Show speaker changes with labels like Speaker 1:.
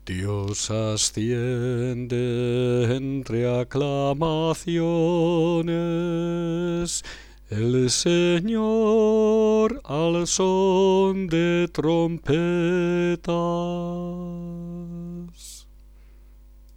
Speaker 1: Dios asciende entre aclamaciones, el Señor al son de trompetas.